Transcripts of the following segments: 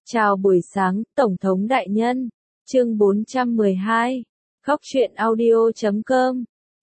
Chào buổi sáng, Tổng thống đại nhân. Chương 412. Khóc chuyện audio.com.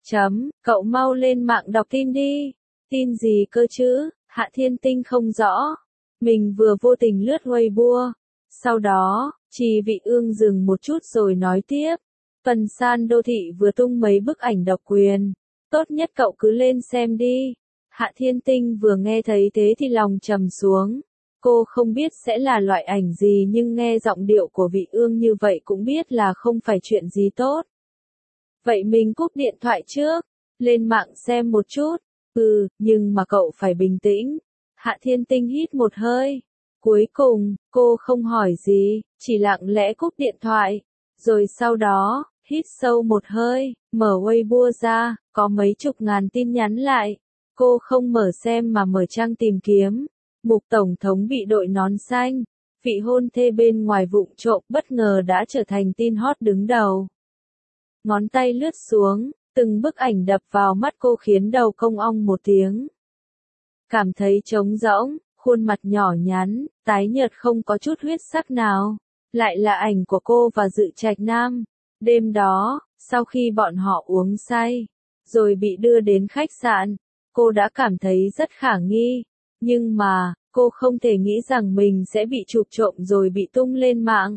Cậu mau lên mạng đọc tin đi. Tin gì cơ chứ? Hạ Thiên Tinh không rõ. Mình vừa vô tình lướt Weibo. Sau đó, Trì Vị Ương dừng một chút rồi nói tiếp. Phần san đô thị vừa tung mấy bức ảnh độc quyền. Tốt nhất cậu cứ lên xem đi. Hạ Thiên Tinh vừa nghe thấy thế thì lòng trầm xuống. Cô không biết sẽ là loại ảnh gì nhưng nghe giọng điệu của Vị Ương như vậy cũng biết là không phải chuyện gì tốt. Vậy mình cúp điện thoại trước, lên mạng xem một chút. Nhưng mà cậu phải bình tĩnh. Hạ Thiên Tinh hít một hơi. Cuối cùng, cô không hỏi gì, chỉ lặng lẽ cúp điện thoại. Rồi sau đó, hít sâu một hơi, mở Weibo ra, có mấy chục ngàn tin nhắn lại. Cô không mở xem mà mở trang tìm kiếm. Mục Tổng thống bị đội nón xanh, vị hôn thê bên ngoài vụng trộm bất ngờ đã trở thành tin hot đứng đầu. Ngón tay lướt xuống, từng bức ảnh đập vào mắt cô khiến đầu công ong một tiếng. Cảm thấy trống rỗng, khuôn mặt nhỏ nhắn, tái nhợt không có chút huyết sắc nào. Lại là ảnh của cô và Dự Trạch Nam. Đêm đó, sau khi bọn họ uống say, rồi bị đưa đến khách sạn, cô đã cảm thấy rất khả nghi. Nhưng mà, cô không thể nghĩ rằng mình sẽ bị chụp trộm rồi bị tung lên mạng.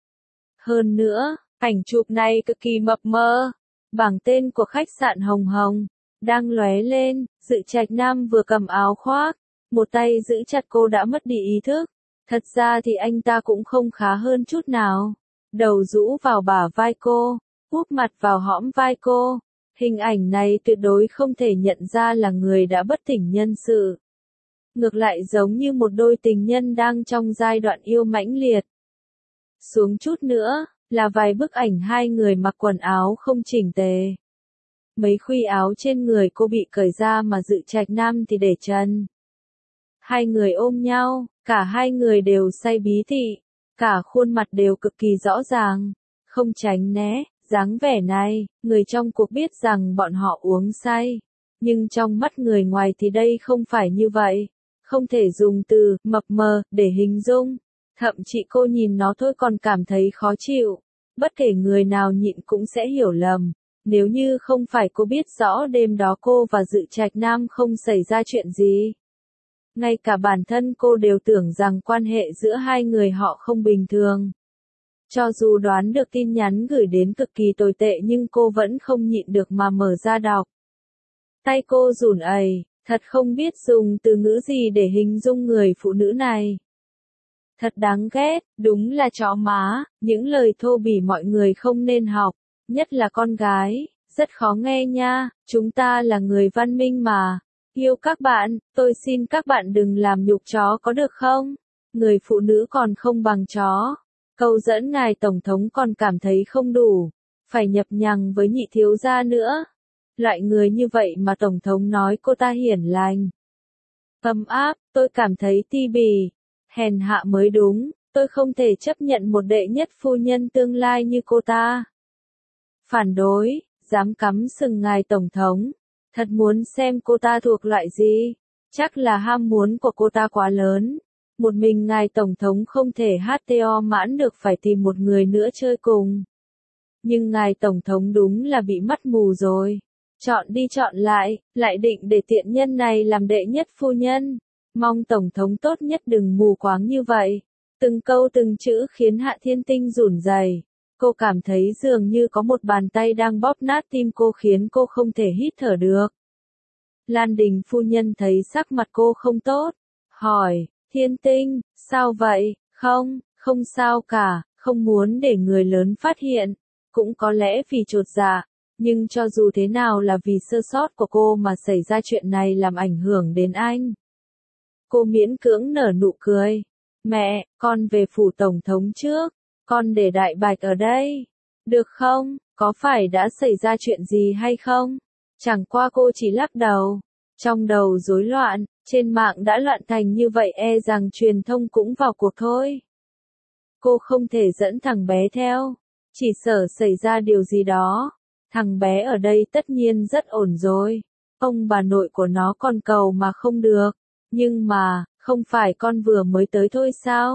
Hơn nữa, ảnh chụp này cực kỳ mập mờ. Bảng tên của khách sạn Hồng Hồng đang lóe lên, Dự Trạch Nam vừa cầm áo khoác, một tay giữ chặt cô đã mất đi ý thức. Thật ra thì anh ta cũng không khá hơn chút nào. Đầu rũ vào bả vai cô, úp mặt vào hõm vai cô. Hình ảnh này tuyệt đối không thể nhận ra là người đã bất tỉnh nhân sự. Ngược lại giống như một đôi tình nhân đang trong giai đoạn yêu mãnh liệt. Xuống chút nữa, là vài bức ảnh hai người mặc quần áo không chỉnh tề. Mấy khuy áo trên người cô bị cởi ra mà Dự Trạch Nam thì để trần. Hai người ôm nhau, cả hai người đều say bí thị, cả khuôn mặt đều cực kỳ rõ ràng, không tránh né, dáng vẻ này, người trong cuộc biết rằng bọn họ uống say. Nhưng trong mắt người ngoài thì đây không phải như vậy. Không thể dùng từ mập mờ để hình dung. Thậm chí cô nhìn nó thôi còn cảm thấy khó chịu. Bất kể người nào nhịn cũng sẽ hiểu lầm. Nếu như không phải cô biết rõ đêm đó cô và Dự Trạch Nam không xảy ra chuyện gì. Ngay cả bản thân cô đều tưởng rằng quan hệ giữa hai người họ không bình thường. Cho dù đoán được tin nhắn gửi đến cực kỳ tồi tệ nhưng cô vẫn không nhịn được mà mở ra đọc. Tay cô run rẩy. Thật không biết dùng từ ngữ gì để hình dung người phụ nữ này. Thật đáng ghét, đúng là chó má, những lời thô bỉ mọi người không nên học, nhất là con gái, rất khó nghe nha, chúng ta là người văn minh mà. Yêu các bạn, tôi xin các bạn đừng làm nhục chó có được không? Người phụ nữ còn không bằng chó. Câu dẫn ngài Tổng thống còn cảm thấy không đủ, phải nhập nhằng với nhị thiếu gia nữa. Loại người như vậy mà Tổng thống nói cô ta hiền lành. Ấm áp, tôi cảm thấy ti bì. Hèn hạ mới đúng, tôi không thể chấp nhận một đệ nhất phu nhân tương lai như cô ta. Phản đối, dám cắm sừng ngài Tổng thống. Thật muốn xem cô ta thuộc loại gì. Chắc là ham muốn của cô ta quá lớn. Một mình ngài Tổng thống không thể HTO mãn được phải tìm một người nữa chơi cùng. Nhưng ngài Tổng thống đúng là bị mắt mù rồi. Chọn đi chọn lại định để tiện nhân này làm đệ nhất phu nhân. Mong Tổng thống tốt nhất đừng mù quáng như vậy. Từng câu từng chữ khiến Hạ Thiên Tinh run rẩy. Cô cảm thấy dường như có một bàn tay đang bóp nát tim cô khiến cô không thể hít thở được. Lan Đình phu nhân thấy sắc mặt cô không tốt. Hỏi, Thiên Tinh, sao vậy? Không sao cả, không muốn để người lớn phát hiện. Cũng có lẽ vì chột dạ. Nhưng cho dù thế nào là vì sơ sót của cô mà xảy ra chuyện này làm ảnh hưởng đến anh. Cô miễn cưỡng nở nụ cười. Mẹ, con về phủ Tổng thống trước. Con để Đại Bạch ở đây. Được không? Có phải đã xảy ra chuyện gì hay không? Chẳng qua cô chỉ lắc đầu. Trong đầu rối loạn, trên mạng đã loạn thành như vậy e rằng truyền thông cũng vào cuộc thôi. Cô không thể dẫn thằng bé theo. Chỉ sợ xảy ra điều gì đó. Thằng bé ở đây tất nhiên rất ổn rồi. Ông bà nội của nó còn cầu mà không được. Nhưng mà, không phải con vừa mới tới thôi sao?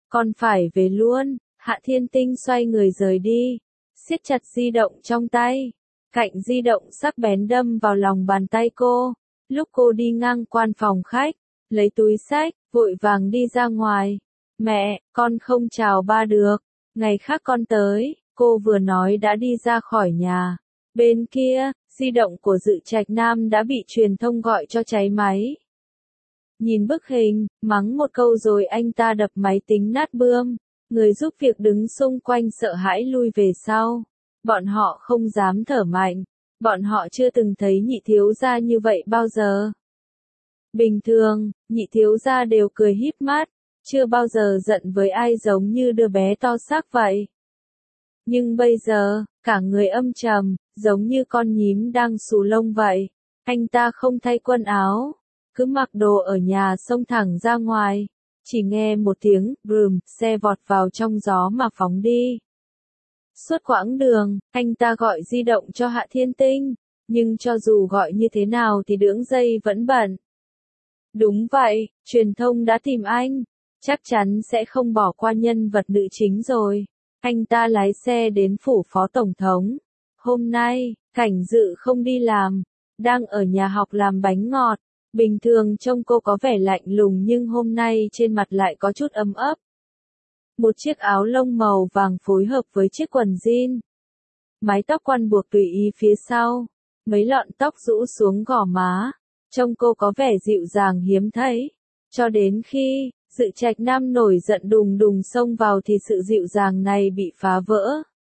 Con phải về luôn. Hạ Thiên Tinh xoay người rời đi, siết chặt di động trong tay. Cạnh di động sắc bén đâm vào lòng bàn tay cô. Lúc cô đi ngang qua phòng khách, lấy túi xách, vội vàng đi ra ngoài. Mẹ, con không chào ba được. Ngày khác con tới, cô vừa nói đã đi ra khỏi nhà. Bên kia, di động của Dự Trạch Nam đã bị truyền thông gọi cho cháy máy. Nhìn bức hình, mắng một câu rồi anh ta đập máy tính nát bươm. Người giúp việc đứng xung quanh sợ hãi lui về sau. Bọn họ không dám thở mạnh. Bọn họ chưa từng thấy nhị thiếu gia như vậy bao giờ. Bình thường, nhị thiếu gia đều cười híp mắt, chưa bao giờ giận với ai giống như đứa bé to xác vậy. Nhưng bây giờ, cả người âm trầm, giống như con nhím đang xù lông vậy. Anh ta không thay quần áo, cứ mặc đồ ở nhà xông thẳng ra ngoài. Chỉ nghe một tiếng, bùm, xe vọt vào trong gió mà phóng đi. Suốt quãng đường, anh ta gọi di động cho Hạ Thiên Tinh, nhưng cho dù gọi như thế nào thì đường dây vẫn bận. Đúng vậy, truyền thông đã tìm anh, chắc chắn sẽ không bỏ qua nhân vật nữ chính rồi. Anh ta lái xe đến phủ phó tổng thống. Hôm nay, Cảnh Dự không đi làm, đang ở nhà học làm bánh ngọt. Bình thường trông cô có vẻ lạnh lùng nhưng hôm nay trên mặt lại có chút ấm ấp. Một chiếc áo lông màu vàng phối hợp với chiếc quần jean. Mái tóc quăn buộc tùy ý phía sau, mấy lọn tóc rũ xuống gò má. Trông cô có vẻ dịu dàng hiếm thấy. Cho đến khi, Dự Trạch Nam nổi giận đùng đùng xông vào thì sự dịu dàng này bị phá vỡ.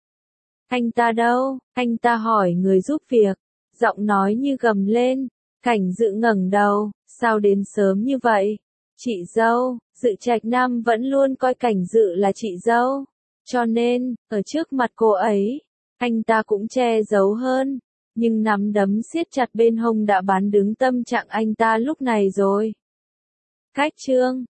Anh ta đâu? Anh ta hỏi người giúp việc. Giọng nói như gầm lên. Cảnh Dự ngẩng đầu, sao đến sớm như vậy? Chị dâu, Dự Trạch Nam vẫn luôn coi Cảnh Dự là chị dâu. Cho nên, ở trước mặt cô ấy, anh ta cũng che giấu hơn. Nhưng nắm đấm siết chặt bên hông đã bán đứng tâm trạng anh ta lúc này rồi. Cách chương